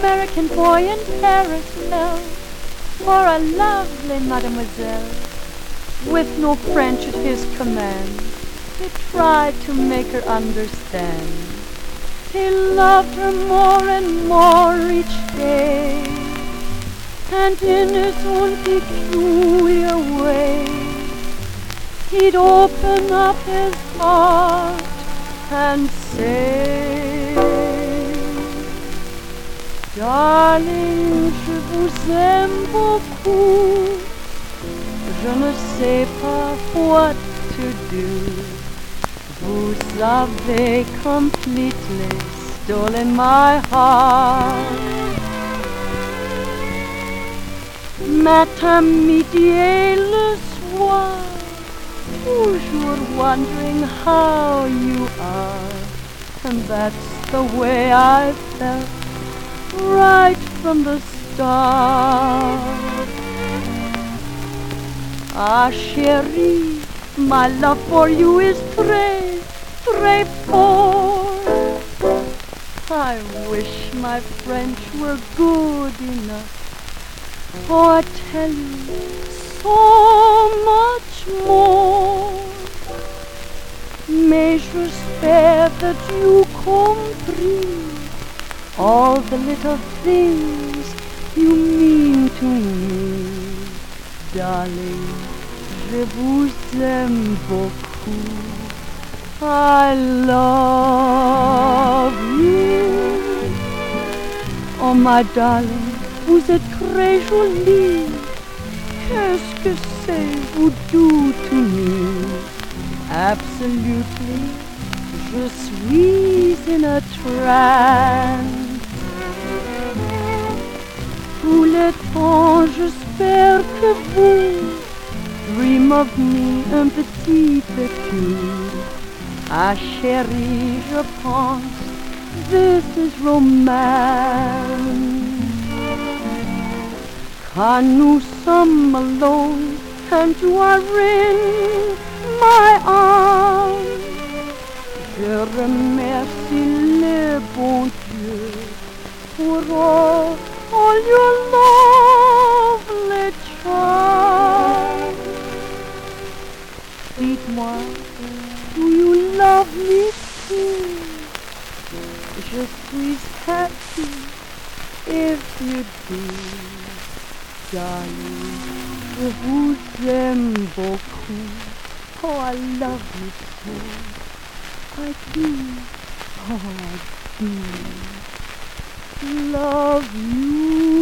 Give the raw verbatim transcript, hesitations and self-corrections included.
American boy in Paris fell for a lovely mademoiselle. With no French at his command, he tried to make her understand. He loved her more and more each day, and in his own peculiar way, he'd open up his heart and say, Darling, je vous aime beaucoup. Je ne sais pas what to do. Vous avez completely stolen my heart. Matin, midi et le soir, toujours wondering how you are. And that's the way I felt right from the start. Ah, chérie, my love for you is très, très fort. I wish my French were good enough. Oh, I tell you so much more. Mais j'espère that you compris all the little things you mean to me. Darling, je vous aime beaucoup. I love you. Oh, my darling, vous êtes très jolie. Qu'est-ce que c'est vous do to me? Absolutely, je suis in a trance. Tout le temps, j'espère que vous dream of me un petit peu plus. Ah, chérie, je pense, this is romance. Quand nous sommes alone and you are in my arms, je remercie le bon Dieu pour all, all your lovely charms. Dites-moi, do you love me too? Je suis happy if you do. Darling, je vous aime beaucoup. Oh, I love you so. I do. Oh, I do. Love you.